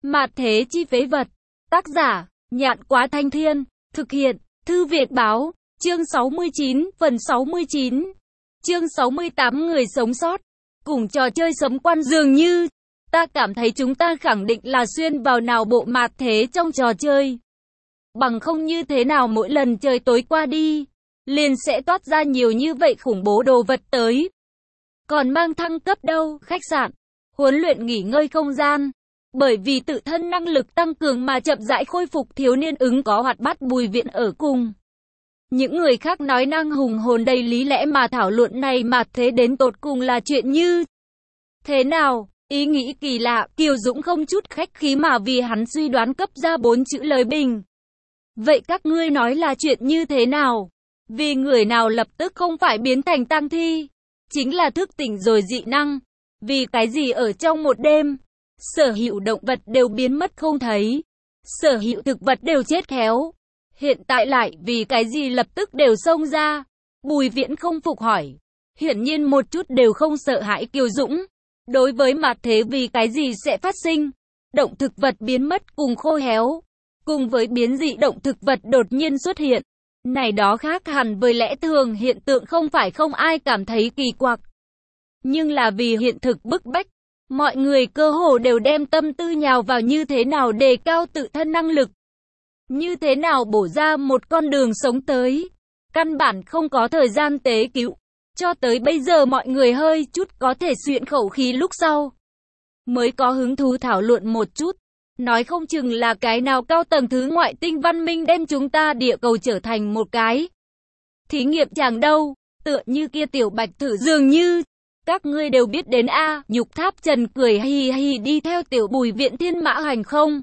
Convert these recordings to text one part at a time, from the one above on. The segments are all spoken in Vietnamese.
Mạt thế chi phế vật. Tác giả, Nhạn Quá Thanh Thiên. Thực hiện, Thư Việt Báo. Chương 69, phần 69. Chương 68 người sống sót. Cùng trò chơi sấm quan dường như. Ta cảm thấy chúng ta khẳng định là xuyên vào nào bộ mạt thế trong trò chơi. Bằng không như thế nào mỗi lần trời tối qua đi, liền sẽ toát ra nhiều như vậy khủng bố đồ vật tới. Còn mang thăng cấp đâu, khách sạn, huấn luyện nghỉ ngơi không gian. Bởi vì tự thân năng lực tăng cường mà chậm rãi khôi phục, thiếu niên ứng có hoạt bát Bùi Viện ở cùng. Những người khác nói năng hùng hồn đầy lý lẽ mà thảo luận này mà thế đến tột cùng là chuyện như thế nào? Ý nghĩ kỳ lạ, Kiều Dũng không chút khách khí mà vì hắn suy đoán cấp ra 4 chữ lời bình. Vậy các ngươi nói là chuyện như thế nào? Vì người nào lập tức không phải biến thành tang thi? Chính là thức tỉnh rồi dị năng. Vì cái gì ở trong một đêm, sở hữu động vật đều biến mất không thấy, sở hữu thực vật đều chết khéo. Hiện tại lại vì cái gì lập tức đều xông ra? Bùi Viễn không phục hỏi. Hiển nhiên một chút đều không sợ hãi Kiều Dũng. Đối với mạt thế vì cái gì sẽ phát sinh? Động thực vật biến mất cùng khô héo, cùng với biến dị động thực vật đột nhiên xuất hiện. Này đó khác hẳn với lẽ thường hiện tượng, không phải không ai cảm thấy kỳ quặc. Nhưng là vì hiện thực bức bách, mọi người cơ hồ đều đem tâm tư nhào vào như thế nào đề cao tự thân năng lực, như thế nào bổ ra một con đường sống tới. Căn bản không có thời gian tế cứu. Cho tới bây giờ mọi người hơi chút có thể xuyện khẩu khí lúc sau mới có hứng thú thảo luận một chút. Nói không chừng là cái nào cao tầng thứ ngoại tinh văn minh đem chúng ta địa cầu trở thành một cái thí nghiệm chàng đâu. Tựa như kia tiểu bạch thử dường như. Các ngươi đều biết đến a. Nhục Tháp Trần cười hì hì đi theo tiểu Bùi Viện thiên mã hành không.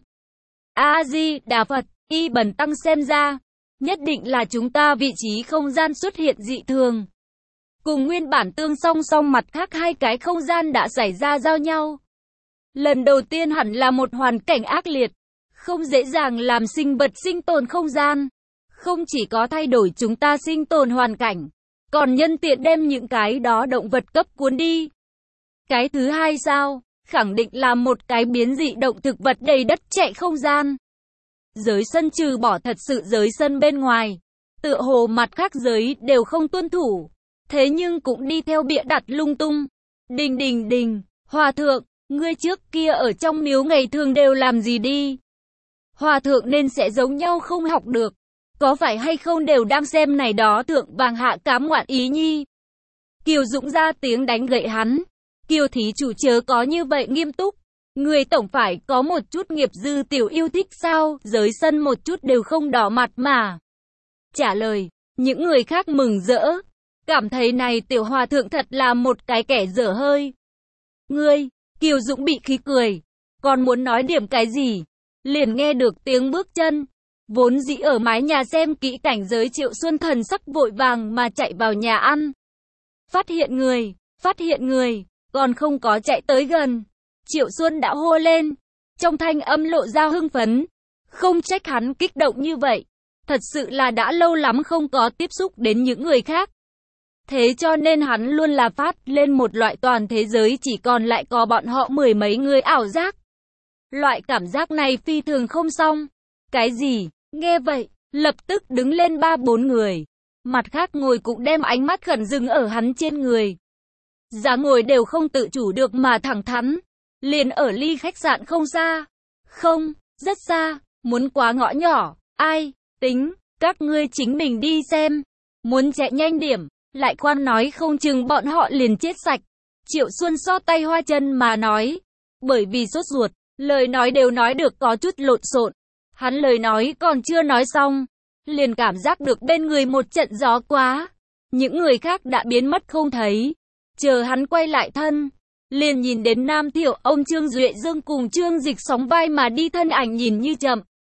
A-di-đà Phật, y bần tăng xem ra, nhất định là chúng ta vị trí không gian xuất hiện dị thường. Cùng nguyên bản tương song song mặt khác hai cái không gian đã xảy ra giao nhau. Lần đầu tiên hẳn là một hoàn cảnh ác liệt, không dễ dàng làm sinh vật sinh tồn không gian. Không chỉ có thay đổi chúng ta sinh tồn hoàn cảnh, còn nhân tiện đem những cái đó động vật cấp cuốn đi. Cái thứ hai sao? Khẳng định là một cái biến dị động thực vật đầy đất chạy không gian. Giới sân trừ bỏ thật sự giới sân bên ngoài, tựa hồ mặt khác giới đều không tuân thủ. Thế nhưng cũng đi theo bịa đặt lung tung. Đình, hòa thượng, ngươi trước kia ở trong miếu ngày thường đều làm gì đi? Hòa thượng nên sẽ giống nhau không học được. Có phải hay không đều đang xem này đó thượng vàng hạ cám ngoạn ý nhi? Kiều Dũng ra tiếng đánh gậy hắn. Kiều thí chủ chớ có như vậy nghiêm túc. Người tổng phải có một chút nghiệp dư tiểu yêu thích sao? Giới sân một chút đều không đỏ mặt mà trả lời. Những người khác mừng rỡ, cảm thấy này tiểu hòa thượng thật là một cái kẻ dở hơi. Ngươi, Kiều Dũng bị khí cười, còn muốn nói điểm cái gì? Liền nghe được tiếng bước chân. Vốn dĩ ở mái nhà xem kỹ cảnh giới Triệu Xuân thần sắc vội vàng mà chạy vào nhà ăn. Phát hiện người, còn không có chạy tới gần. Triệu Xuân đã hô lên, trong thanh âm lộ ra hưng phấn. Không trách hắn kích động như vậy. Thật sự là đã lâu lắm không có tiếp xúc đến những người khác. Thế cho nên hắn luôn là phát lên một loại toàn thế giới chỉ còn lại có bọn họ mười mấy người ảo giác. Loại cảm giác này phi thường không xong. Cái gì? Nghe vậy, lập tức đứng lên 3-4 người. Mặt khác ngồi cũng đem ánh mắt khẩn dừng ở hắn trên người. Giá ngồi đều không tự chủ được mà thẳng thắn. Liền ở ly khách sạn không xa. Không, rất xa, muốn quá ngõ nhỏ. Ai, tính, các ngươi chính mình đi xem. Muốn chạy nhanh điểm, lại khoan nói không chừng bọn họ liền chết sạch. Triệu Xuân xo tay hoa chân mà nói. Bởi vì sốt ruột, lời nói đều nói được có chút lộn xộn. Hắn lời nói còn chưa nói xong, liền cảm giác được bên người một trận gió quá. Những người khác đã biến mất không thấy. Chờ hắn quay lại thân, liền nhìn đến Nam Thiệu, ông Trương Duệ Dương cùng Trương Dịch sóng vai mà đi, thân ảnh nhìn như chậm.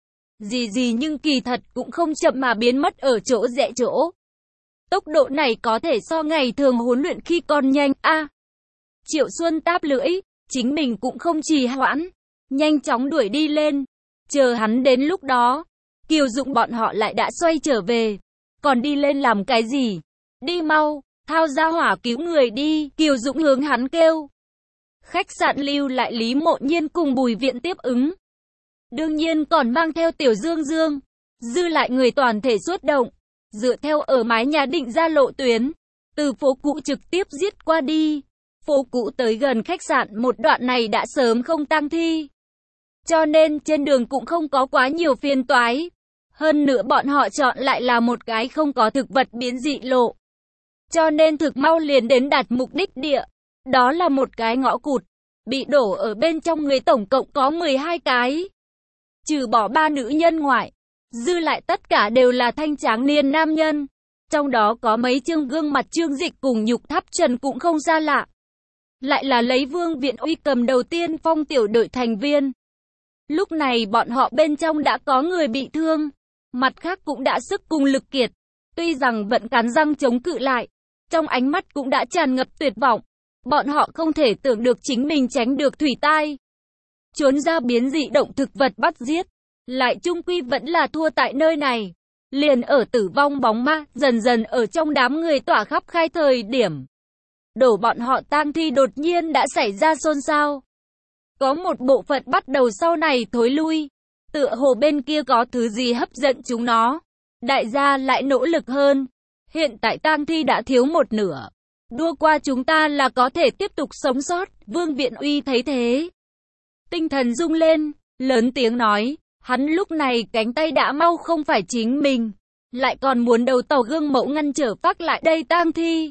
Gì nhưng kỳ thật cũng không chậm mà biến mất ở chỗ rẽ chỗ. Tốc độ này có thể so ngày thường huấn luyện khi còn nhanh a. Triệu Xuân táp lưỡi, chính mình cũng không trì hoãn, nhanh chóng đuổi đi lên. Chờ hắn đến lúc đó, Kiều Dũng bọn họ lại đã xoay trở về. Còn đi lên làm cái gì? Đi mau, thao ra hỏa cứu người đi, Kiều Dũng hướng hắn kêu. Khách sạn lưu lại Lý Mộ Nhiên cùng Bùi Viện tiếp ứng. Đương nhiên còn mang theo Tiểu Dương Dương. Dư lại người toàn thể xuất động, dựa theo ở mái nhà định ra lộ tuyến, từ phố cũ trực tiếp giết qua đi. Phố cũ tới gần khách sạn một đoạn này đã sớm không tang thi, cho nên trên đường cũng không có quá nhiều phiền toái. Hơn nữa bọn họ chọn lại là một cái không có thực vật biến dị lộ, cho nên thực mau liền đến đạt mục đích địa. Đó là một cái ngõ cụt, bị đổ ở bên trong người tổng cộng có 12 cái. Trừ bỏ 3 nữ nhân ngoại, dư lại tất cả đều là thanh tráng niên nam nhân. Trong đó có mấy trương gương mặt Trương Dịch cùng Nhục Tháp Trần cũng không xa lạ. Lại là lấy Vương Viện Uy cầm đầu tiên phong tiểu đội thành viên. Lúc này bọn họ bên trong đã có người bị thương, mặt khác cũng đã sức cùng lực kiệt. Tuy rằng vẫn cắn răng chống cự lại, trong ánh mắt cũng đã tràn ngập tuyệt vọng. Bọn họ không thể tưởng được chính mình tránh được thủy tai, trốn ra biến dị động thực vật bắt giết, lại chung quy vẫn là thua tại nơi này. Liền ở tử vong bóng ma, dần dần ở trong đám người tỏa khắp khai thời điểm. Đổ bọn họ tang thi đột nhiên đã xảy ra xôn xao. Có một bộ phận bắt đầu sau này thối lui. Tựa hồ bên kia có thứ gì hấp dẫn chúng nó. Đại gia lại nỗ lực hơn. Hiện tại tang thi đã thiếu một nửa. Đua qua chúng ta là có thể tiếp tục sống sót. Vương Viện Uy thấy thế, tinh thần rung lên, lớn tiếng nói. Hắn lúc này cánh tay đã mau không phải chính mình, lại còn muốn đầu tàu gương mẫu ngăn trở phát lại đây tang thi.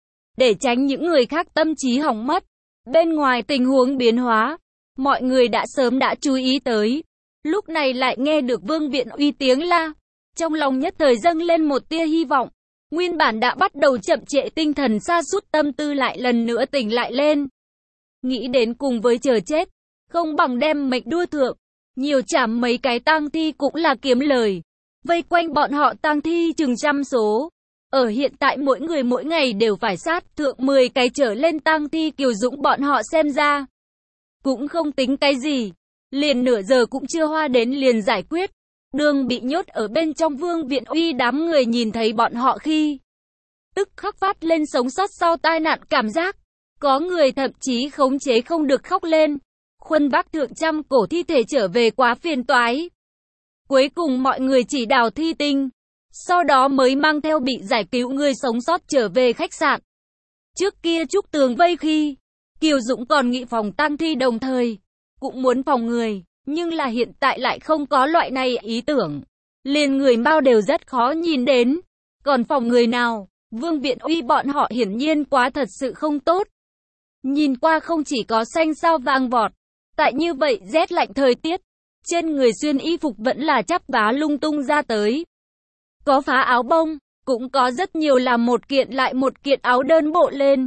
Để tránh những người khác tâm trí hỏng mất. Bên ngoài tình huống biến hóa, mọi người đã sớm đã chú ý tới. Lúc này lại nghe được Vương Viện Uy tiếng la. Trong lòng nhất thời dâng lên một tia hy vọng. Nguyên bản đã bắt đầu chậm trễ tinh thần sa sút tâm tư lại lần nữa tỉnh lại lên. Nghĩ đến cùng với chờ chết, không bằng đem mệnh đua thượng. Nhiều chảm mấy cái tang thi cũng là kiếm lời. Vây quanh bọn họ tang thi chừng trăm số. Ở hiện tại mỗi người mỗi ngày đều phải sát thượng 10 cái trở lên tang thi, Kiều Dũng bọn họ xem ra cũng không tính cái gì. Liền nửa giờ cũng chưa hoa đến liền giải quyết. Đường bị nhốt ở bên trong Vương Viện Uy đám người nhìn thấy bọn họ khi tức khắc phát lên sống sót sau tai nạn cảm giác. Có người thậm chí khống chế không được khóc lên. Khuân Vác thượng trăm cổ thi thể trở về quá phiền toái. Cuối cùng mọi người chỉ đào thi tinh, sau đó mới mang theo bị giải cứu người sống sót trở về khách sạn. Trước kia Trúc Tường vây khi, Kiều Dũng còn nghĩ phòng tang thi đồng thời, cũng muốn phòng người, nhưng là hiện tại lại không có loại này ý tưởng. Liền người Mao đều rất khó nhìn đến, còn phòng người nào, Vương Viện Uy bọn họ hiển nhiên quá thật sự không tốt. Nhìn qua không chỉ có xanh sao vàng vọt, tại như vậy rét lạnh thời tiết, trên người xuyên y phục vẫn là chắp vá lung tung ra tới. Có phá áo bông, cũng có rất nhiều là một kiện lại một kiện áo đơn bộ lên.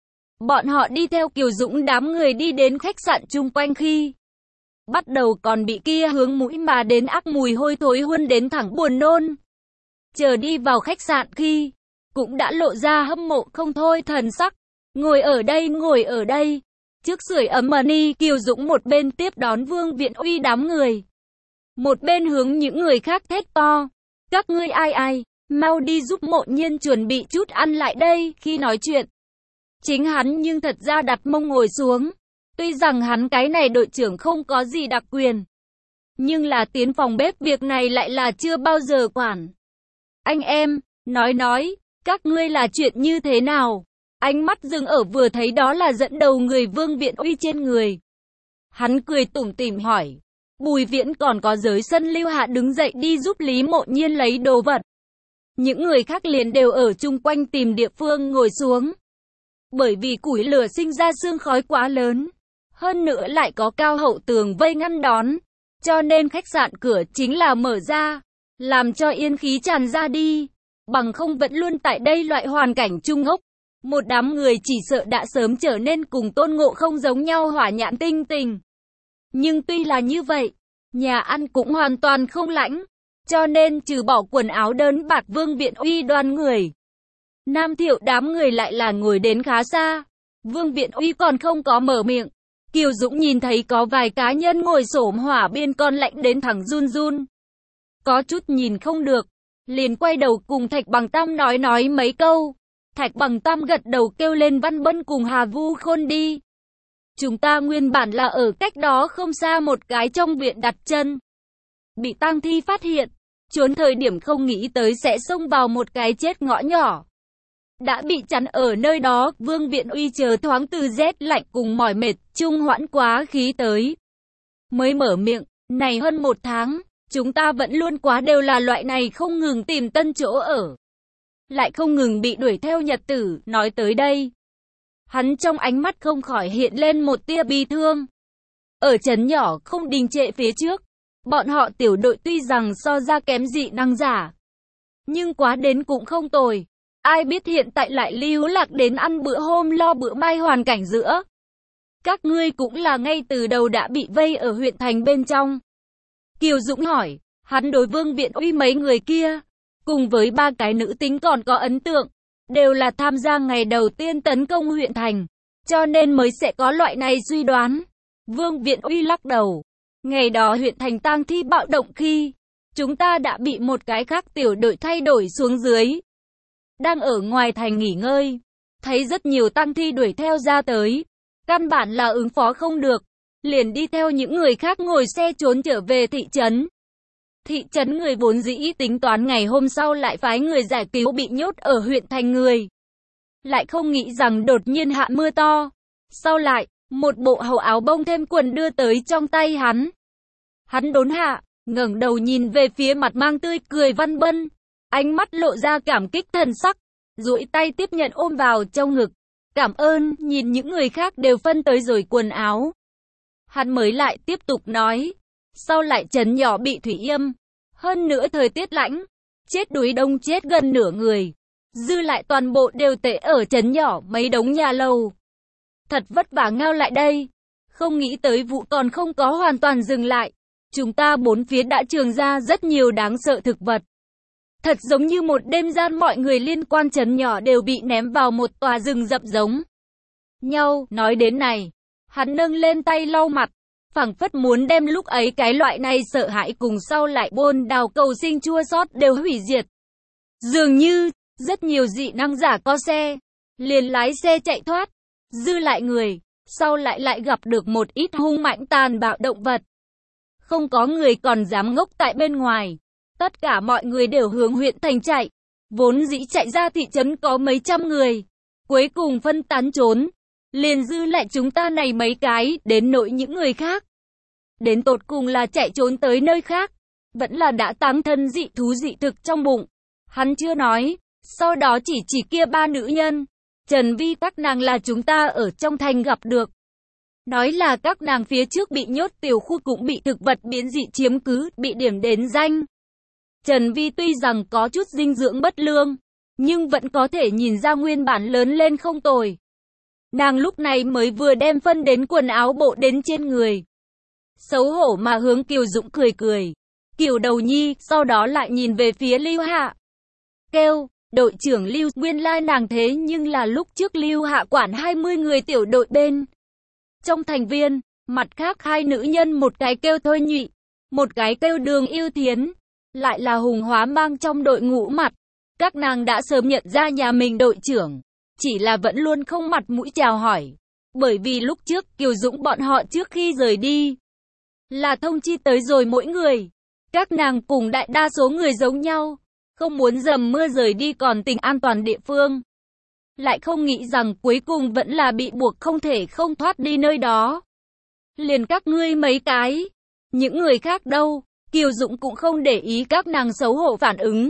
Bọn họ đi theo Kiều Dũng đám người đi đến khách sạn chung quanh khi bắt đầu còn bị kia hướng mũi mà đến ác mùi hôi thối huân đến thẳng buồn nôn. Chờ đi vào khách sạn khi cũng đã lộ ra hâm mộ không thôi thần sắc. Ngồi ở đây. Trước sưởi ấm mani, Kiều Dũng một bên tiếp đón Vương Viện Uy đám người, một bên hướng những người khác thét to. Các ngươi ai, mau đi giúp Mộ Nhiên chuẩn bị chút ăn lại đây. Khi nói chuyện, chính hắn nhưng thật ra đặt mông ngồi xuống. Tuy rằng hắn cái này đội trưởng không có gì đặc quyền, nhưng là tiến phòng bếp việc này lại là chưa bao giờ quản. Anh em, nói, các ngươi là chuyện như thế nào? Ánh mắt dừng ở vừa thấy đó là dẫn đầu người Vương Viện Uy trên người. Hắn cười tủm tỉm hỏi. Bùi Viễn còn có Giới Sân Lưu Hạ đứng dậy đi giúp Lý Mộ Nhiên lấy đồ vật. Những người khác liền đều ở chung quanh tìm địa phương ngồi xuống. Bởi vì củi lửa sinh ra sương khói quá lớn, hơn nữa lại có cao hậu tường vây ngăn đón, cho nên khách sạn cửa chính là mở ra, làm cho yên khí tràn ra đi. Bằng không vẫn luôn tại đây loại hoàn cảnh trung ốc, một đám người chỉ sợ đã sớm trở nên cùng Tôn Ngộ không giống nhau hỏa nhãn tinh tình. Nhưng tuy là như vậy, nhà ăn cũng hoàn toàn không lãnh, cho nên trừ bỏ quần áo đơn bạc Vương Viện Uy đoàn người, Nam Thiệu đám người lại là ngồi đến khá xa. Vương Viện Uy còn không có mở miệng, Kiều Dũng nhìn thấy có vài cá nhân ngồi xổm hỏa biên con lạnh đến thẳng run run. Có chút nhìn không được, liền quay đầu cùng Thạch Bằng Tam nói mấy câu. Thạch Bằng Tam gật đầu kêu lên Văn Bân cùng Hà Vu Khôn đi. Chúng ta nguyên bản là ở cách đó không xa một cái trong viện đặt chân. Bị tang thi phát hiện, trốn thời điểm không nghĩ tới sẽ xông vào một cái chết ngõ nhỏ. Đã bị chắn ở nơi đó, Vương Viện Uy chờ thoáng từ rét lạnh cùng mỏi mệt, trung hoãn quá khí tới. Mới mở miệng, này hơn 1 tháng, chúng ta vẫn luôn quá đều là loại này không ngừng tìm tân chỗ ở. Lại không ngừng bị đuổi theo nhật tử, nói tới đây. Hắn trong ánh mắt không khỏi hiện lên một tia bi thương. Ở trấn nhỏ không đình trệ phía trước, bọn họ tiểu đội tuy rằng so ra kém dị năng giả, nhưng quá đến cũng không tồi. Ai biết hiện tại lại lưu lạc đến ăn bữa hôm lo bữa mai hoàn cảnh giữa. Các ngươi cũng là ngay từ đầu đã bị vây ở huyện thành bên trong. Kiều Dũng hỏi, hắn đối Vương Viện Uy mấy người kia, cùng với 3 cái nữ tính còn có ấn tượng, đều là tham gia ngày đầu tiên tấn công huyện thành, cho nên mới sẽ có loại này suy đoán. Vương Viện Uy lắc đầu, ngày đó huyện thành tang thi bạo động khi, chúng ta đã bị một cái khác tiểu đội thay đổi xuống dưới. Đang ở ngoài thành nghỉ ngơi, thấy rất nhiều tang thi đuổi theo ra tới, căn bản là ứng phó không được, liền đi theo những người khác ngồi xe trốn trở về thị trấn. Thị trấn người vốn dĩ tính toán ngày hôm sau lại phái người giải cứu bị nhốt ở huyện thành người. Lại không nghĩ rằng đột nhiên hạ mưa to. Sau lại, một bộ hầu áo bông thêm quần đưa tới trong tay hắn. Hắn đốn hạ, ngẩng đầu nhìn về phía mặt mang tươi cười Văn Bân. Ánh mắt lộ ra cảm kích thần sắc, duỗi tay tiếp nhận ôm vào trong ngực. Cảm ơn, nhìn những người khác đều phân tới rồi quần áo. Hắn mới lại tiếp tục nói. Sau lại trấn nhỏ bị thủy yêm, hơn nữa thời tiết lạnh, chết đuối đông chết gần nửa người. Dư lại toàn bộ đều tệ ở trấn nhỏ mấy đống nhà lầu. Thật vất vả ngao lại đây. Không nghĩ tới vụ còn không có hoàn toàn dừng lại. Chúng ta bốn phía đã trường ra rất nhiều đáng sợ thực vật. Thật giống như một đêm gian mọi người liên quan trấn nhỏ đều bị ném vào một tòa rừng rậm giống nhau. Nói đến này, hắn nâng lên tay lau mặt, phảng phất muốn đem lúc ấy cái loại này sợ hãi cùng sau lại bôn đào cầu sinh chua xót đều hủy diệt. Dường như, rất nhiều dị năng giả có xe, liền lái xe chạy thoát, dư lại người, sau lại gặp được một ít hung mãnh tàn bạo động vật. Không có người còn dám ngốc tại bên ngoài, tất cả mọi người đều hướng huyện thành chạy, vốn dĩ chạy ra thị trấn có mấy trăm người, cuối cùng phân tán trốn. Liền dư lại chúng ta này mấy cái, đến nỗi những người khác. Đến tột cùng là chạy trốn tới nơi khác, vẫn là đã táng thân dị thú dị thực trong bụng. Hắn chưa nói, sau đó chỉ kia 3 nữ nhân. Trần Vi các nàng là chúng ta ở trong thành gặp được. Nói là các nàng phía trước bị nhốt tiểu khu cũng bị thực vật biến dị chiếm cứ, bị điểm đến danh. Trần Vi tuy rằng có chút dinh dưỡng bất lương, nhưng vẫn có thể nhìn ra nguyên bản lớn lên không tồi. Nàng lúc này mới vừa đem phân đến quần áo bộ đến trên người. Xấu hổ mà hướng Kiều Dũng cười cười. Kiều Đầu Nhi, sau đó lại nhìn về phía Lưu Hạ. Kêu, đội trưởng Lưu, nguyên lai nàng thế nhưng là lúc trước Lưu Hạ quản 20 người tiểu đội bên. Trong thành viên, mặt khác 2 nữ nhân một cái kêu Thôi Nhụy, một cái kêu Đường Yêu Thiến. Lại là hùng hóa mang trong đội ngũ mặt. Các nàng đã sớm nhận ra nhà mình đội trưởng. Chỉ là vẫn luôn không mặt mũi chào hỏi. Bởi vì lúc trước Kiều Dũng bọn họ trước khi rời đi là thông chi tới rồi mỗi người. Các nàng cùng đại đa số người giống nhau. Không muốn dầm mưa rời đi còn tình an toàn địa phương. Lại không nghĩ rằng cuối cùng vẫn là bị buộc không thể không thoát đi nơi đó. Liền các ngươi mấy cái. Những người khác đâu, Kiều Dũng cũng không để ý các nàng xấu hổ phản ứng.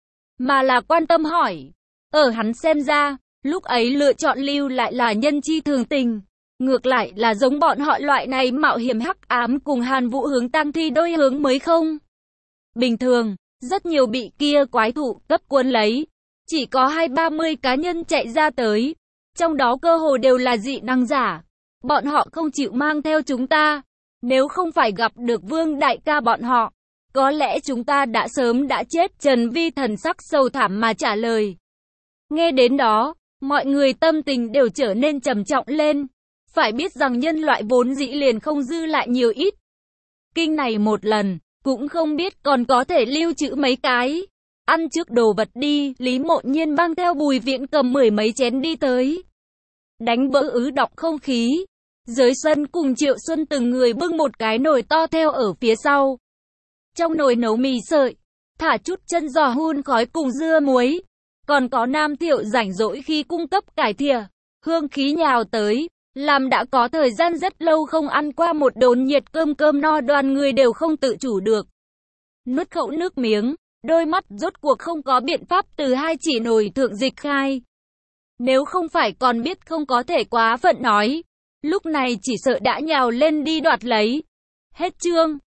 Mà là quan tâm hỏi. Ở hắn xem ra, lúc ấy lựa chọn lưu lại là nhân chi thường tình. Ngược lại là giống bọn họ loại này mạo hiểm hắc ám cùng Hàn Vũ hướng tang thi đôi hướng mới không. Bình thường, rất nhiều bị kia quái thụ cấp cuốn lấy. Chỉ có 20-30 cá nhân chạy ra tới. Trong đó cơ hồ đều là dị năng giả. Bọn họ không chịu mang theo chúng ta. Nếu không phải gặp được Vương đại ca bọn họ, có lẽ chúng ta đã sớm đã chết. Trần Vi thần sắc sâu thẳm mà trả lời. Nghe đến đó, mọi người tâm tình đều trở nên trầm trọng lên. Phải biết rằng nhân loại vốn dĩ liền không dư lại nhiều ít. Kinh này một lần, cũng không biết còn có thể lưu trữ mấy cái. Ăn trước đồ vật đi, Lý Mộ Nhiên mang theo Bùi Viễn cầm 10 mấy chén đi tới. Đánh vỡ ứ động không khí. Dưới sân cùng Triệu Xuân từng người bưng một cái nồi to theo ở phía sau. Trong nồi nấu mì sợi, thả chút chân giò hun khói cùng dưa muối. Còn có Nam Thiệu rảnh rỗi khi cung cấp cải thìa, hương khí nhào tới, làm đã có thời gian rất lâu không ăn qua một đốn nhiệt cơm no, đoàn người đều không tự chủ được. Nuốt khẩu nước miếng, đôi mắt rốt cuộc không có biện pháp từ hai chỉ nồi thượng dịch khai. Nếu không phải còn biết không có thể quá phận nói, lúc này chỉ sợ đã nhào lên đi đoạt lấy. Hết chương.